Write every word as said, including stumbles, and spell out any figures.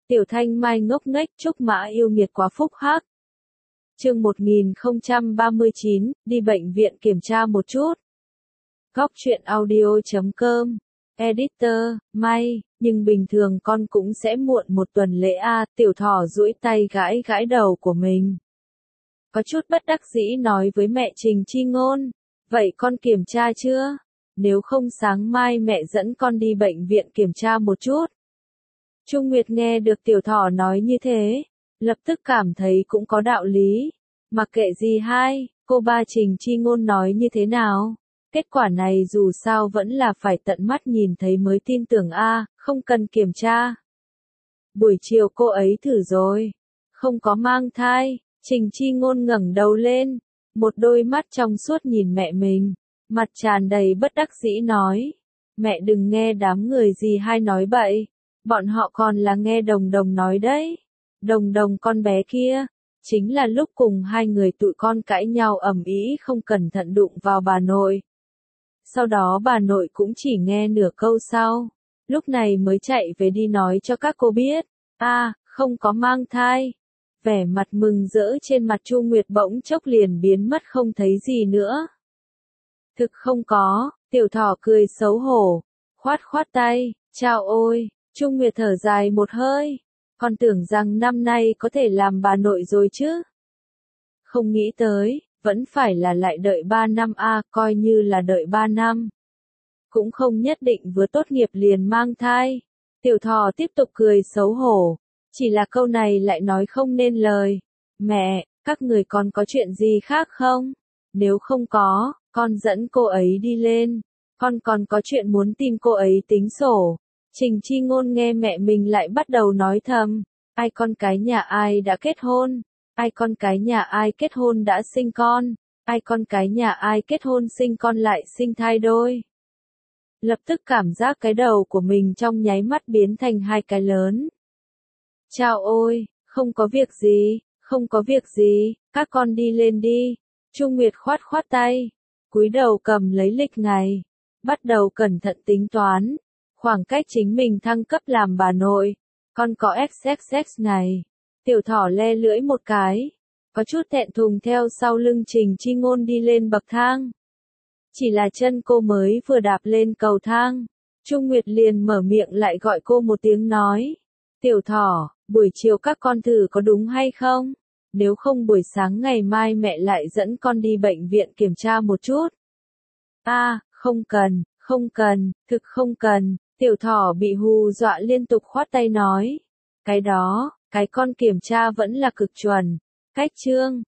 Tiểu Thanh Mai ngốc nghếch Trúc Mã yêu nghiệt quá phúc hắc. Chương một nghìn không trăm ba mươi chín, đi bệnh viện kiểm tra một chút. Góc truyện audio chấm com. Editor, May, nhưng bình thường con cũng sẽ muộn một tuần lễ a. Tiểu Thỏ duỗi tay gãi gãi đầu của mình. Có chút bất đắc dĩ nói với mẹ Trình Chi Ngôn. Vậy con kiểm tra chưa? Nếu không sáng mai mẹ dẫn con đi bệnh viện kiểm tra một chút. Trung Nguyệt nghe được Tiểu Thỏ nói như thế, lập tức cảm thấy cũng có đạo lý. Mặc kệ gì hai, cô ba Trình Chi Ngôn nói như thế nào? Kết quả này dù sao vẫn là phải tận mắt nhìn thấy mới tin tưởng a, không cần kiểm tra. Buổi chiều cô ấy thử rồi, không có mang thai. Trình Chi Ngôn ngẩng đầu lên, một đôi mắt trong suốt nhìn mẹ mình, mặt tràn đầy bất đắc dĩ nói, mẹ đừng nghe đám người gì hai nói bậy, bọn họ còn là nghe Đồng Đồng nói đấy. Đồng Đồng con bé kia, chính là lúc cùng hai người tụi con cãi nhau ầm ĩ không cẩn thận đụng vào bà nội. Sau đó bà nội cũng chỉ nghe nửa câu sau, lúc này mới chạy về đi nói cho các cô biết, a, à, không có mang thai. Vẻ mặt mừng rỡ trên mặt Chu Nguyệt bỗng chốc liền biến mất không thấy gì nữa. Thực không có, Tiểu Thỏ cười xấu hổ, khoát khoát tay, chao ôi, Chu Nguyệt thở dài một hơi, con tưởng rằng năm nay có thể làm bà nội rồi chứ. Không nghĩ tới, vẫn phải là lại đợi ba năm a, à, coi như là đợi ba năm. Cũng không nhất định vừa tốt nghiệp liền mang thai. Tiểu Thỏ tiếp tục cười xấu hổ, chỉ là câu này lại nói không nên lời. Mẹ, các người còn có chuyện gì khác không? Nếu không có, con dẫn cô ấy đi lên. Con còn có chuyện muốn tìm cô ấy tính sổ. Trình Chi Ngôn nghe mẹ mình lại bắt đầu nói thầm. Ai con cái nhà ai đã kết hôn? Ai con cái nhà ai kết hôn đã sinh con? Ai con cái nhà ai kết hôn sinh con lại sinh thai đôi? Lập tức cảm giác cái đầu của mình trong nháy mắt biến thành hai cái lớn. Chao ôi, không có việc gì, không có việc gì, các con đi lên đi. Chu Nguyệt khoát khoát tay, cúi đầu cầm lấy lịch ngày, bắt đầu cẩn thận tính toán, khoảng cách chính mình thăng cấp làm bà nội, con có ích ích ích này. Tiểu Thỏ le lưỡi một cái, có chút thẹn thùng theo sau lưng Trình Chi Ngôn đi lên bậc thang. Chỉ là chân cô mới vừa đạp lên cầu thang, Chu Nguyệt liền mở miệng lại gọi cô một tiếng nói, Tiểu Thỏ, buổi chiều các con thử có đúng hay không? Nếu không buổi sáng ngày mai mẹ lại dẫn con đi bệnh viện kiểm tra một chút. A, à, không cần, không cần, thực không cần. Tiểu Thỏ bị hù dọa liên tục khoát tay nói. Cái đó, cái con kiểm tra vẫn là cực chuẩn. Cách chương,